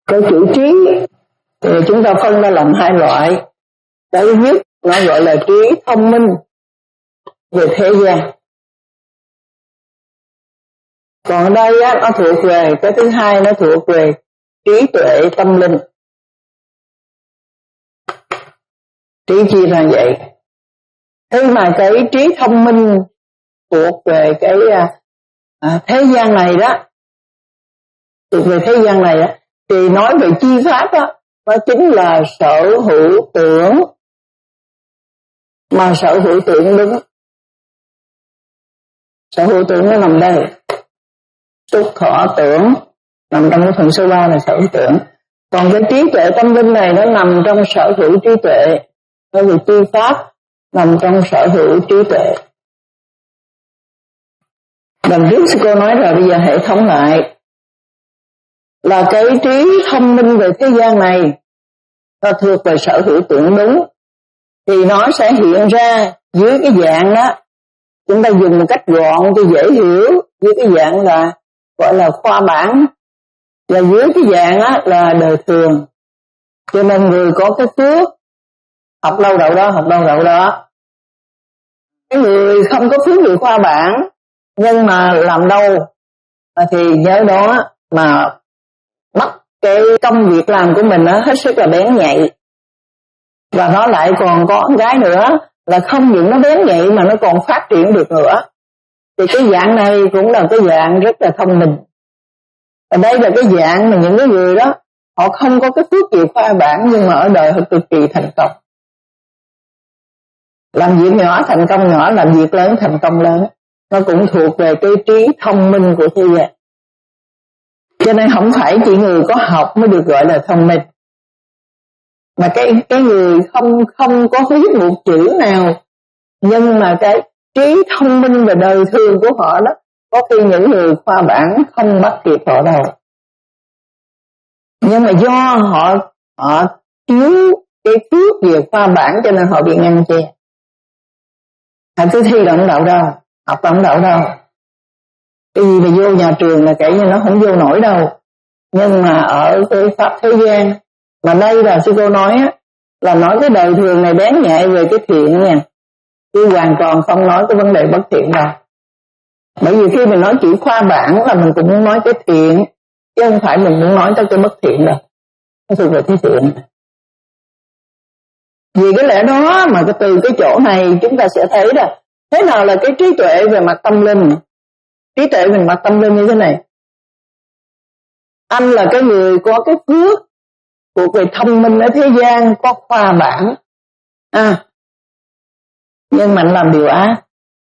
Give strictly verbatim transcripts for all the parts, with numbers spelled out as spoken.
Cái chữ trí thì chúng ta phân ra làm hai loại. Cái thứ nhất nó gọi là trí thông minh về thế gian. Còn ở đây á, nó thuộc về cái thứ hai, nó thuộc về trí tuệ tâm linh. Trí chia ra vậy. Thế mà cái trí thông minh thuộc về cái à, thế gian này đó, thuộc về thế gian này đó, thì nói về chi pháp đó, nó chính là sở hữu tưởng. Mà sở hữu tưởng đúng, sở hữu tưởng nó nằm đây. Xúc thọ tưởng nằm trong cái phần số ba là sở hữu tưởng. Còn cái trí tuệ tâm linh này nó nằm trong sở hữu trí tuệ. Bởi vì chi pháp nằm trong sở hữu trí tuệ. Lần trước sư cô nói rồi, bây giờ hệ thống lại là cái trí thông minh về thế gian này nó thuộc về sở hữu tưởng đúng, thì nó sẽ hiện ra dưới cái dạng đó, chúng ta dùng một cách gọn cho dễ hiểu, dưới cái dạng là gọi là khoa bản, và dưới cái dạng á là đời thường. Cho nên người có cái phước học đâu đậu đó, học đâu đậu đó. Cái người không có phước về khoa bản nhưng mà làm đâu thì nhớ đó mà bắt cái công việc làm của mình á hết sức là bén nhạy. Và nó lại còn có cái nữa là không những nó bén nhạy mà nó còn phát triển được nữa. Thì cái dạng này cũng là cái dạng rất là thông minh. Ở đây là cái dạng mà những cái người đó họ không có cái phước về khoa bản nhưng mà ở đời họ cực kỳ thành công. Làm việc nhỏ thành công nhỏ, làm việc lớn thành công lớn. Nó cũng thuộc về cái trí thông minh của thế gian. Cho nên không phải chỉ người có học mới được gọi là thông minh. Mà cái cái người không không có viết một chữ nào, nhưng mà cái trí thông minh và đời thường của họ đó, có khi những người khoa bản không bắt kịp họ đâu. Nhưng mà do họ họ thiếu cái phước về khoa bản cho nên họ bị ngăn che. Họ cứ thi là không đậu đâu, học là không đậu đâu. Cái gì mà vô nhà trường là kể như nó không vô nổi đâu. Nhưng mà ở cái pháp thế gian, mà đây là sư cô nói á, là nói cái đời thường này bén nhạy về cái thiện nha, chứ hoàn toàn không nói cái vấn đề bất thiện đâu. Bởi vì khi mình nói chữ khoa bản là mình cũng muốn nói cái thiện, chứ không phải mình muốn nói tới cái bất thiện đâu. Nó thuộc về cái thiện. Vì cái lẽ đó mà cái từ cái chỗ này chúng ta sẽ thấy là thế nào là cái trí tuệ về mặt tâm linh. Trí tuệ về mặt tâm linh như thế này. Anh là cái người có cái phước thuộc về thông minh ở thế gian, có khoa bản. À, nhưng mà anh làm điều ác.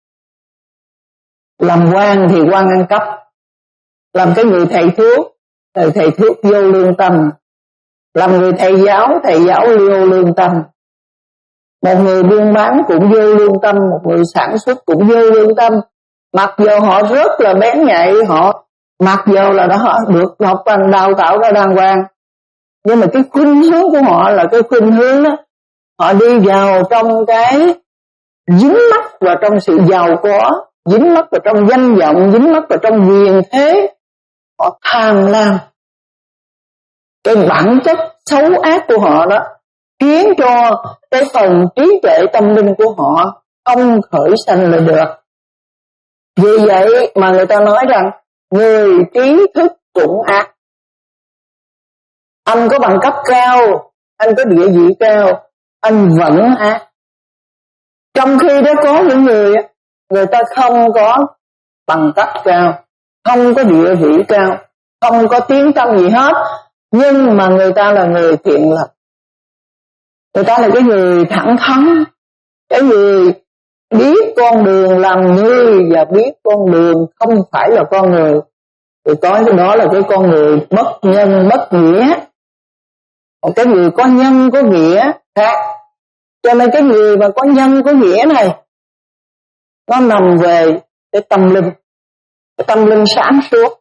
Làm quan thì quan ăn cắp. Làm cái người thầy thuốc, thầy thầy thuốc vô lương tâm. Làm người thầy giáo, thầy giáo vô lương tâm. Một người buôn bán cũng vô lương tâm, một người sản xuất cũng vô lương tâm. Mặc dù họ rất là bén nhạy, họ mặc dù là họ được học hành đào tạo ra đàng hoàng, nhưng mà cái khuynh hướng của họ là cái khuynh hướng đó, họ đi vào trong cái dính mắc vào trong sự giàu có, dính mắc vào trong danh vọng, dính mắc vào trong quyền thế. Họ tham lam. Cái bản chất xấu ác của họ đó khiến cho cái phần trí tuệ tâm linh của họ không khởi sanh lại được. Vì vậy mà người ta nói rằng người trí thức cũng ác. Anh có bằng cấp cao, anh có địa vị cao, anh vẫn ác. Trong khi đó có những người người ta không có bằng cấp cao, không có địa vị cao, không có tiếng tăm gì hết, nhưng mà người ta là người thiện lập. Người ta là cái người thẳng thắn, cái người biết con đường làm người và biết con đường không phải là con người. Thì có cái đó là cái con người bất nhân bất nghĩa. Còn cái người có nhân có nghĩa khác. Cho nên cái người mà có nhân có nghĩa này, nó nằm về cái tâm linh, cái tâm linh sáng suốt.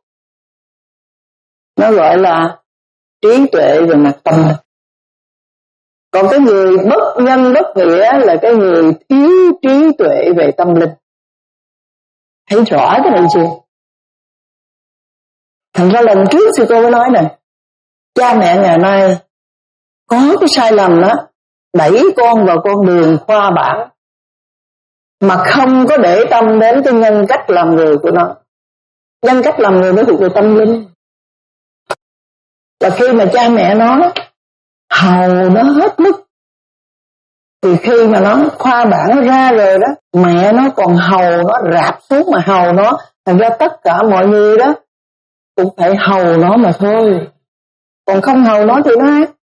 Nó gọi là trí tuệ về mặt tâm linh. Còn cái người bất nhân bất nghĩa là cái người thiếu trí tuệ về tâm linh. Thấy rõ cái này chưa? Thành ra lần trước sư cô mới nói này, cha mẹ ngày nay có cái sai lầm đó, đẩy con vào con đường khoa bản mà không có để tâm đến cái nhân cách làm người của nó. Nhân cách làm người nó thuộc về tâm linh. Và khi mà cha mẹ nó hầu nó hết mức, thì khi mà nó khoa bản nó ra rồi đó, mẹ nó còn hầu nó, rạp xuống mà hầu nó, thành ra tất cả mọi người đó cũng phải hầu nó mà thôi. Còn không hầu nó thì nó ác.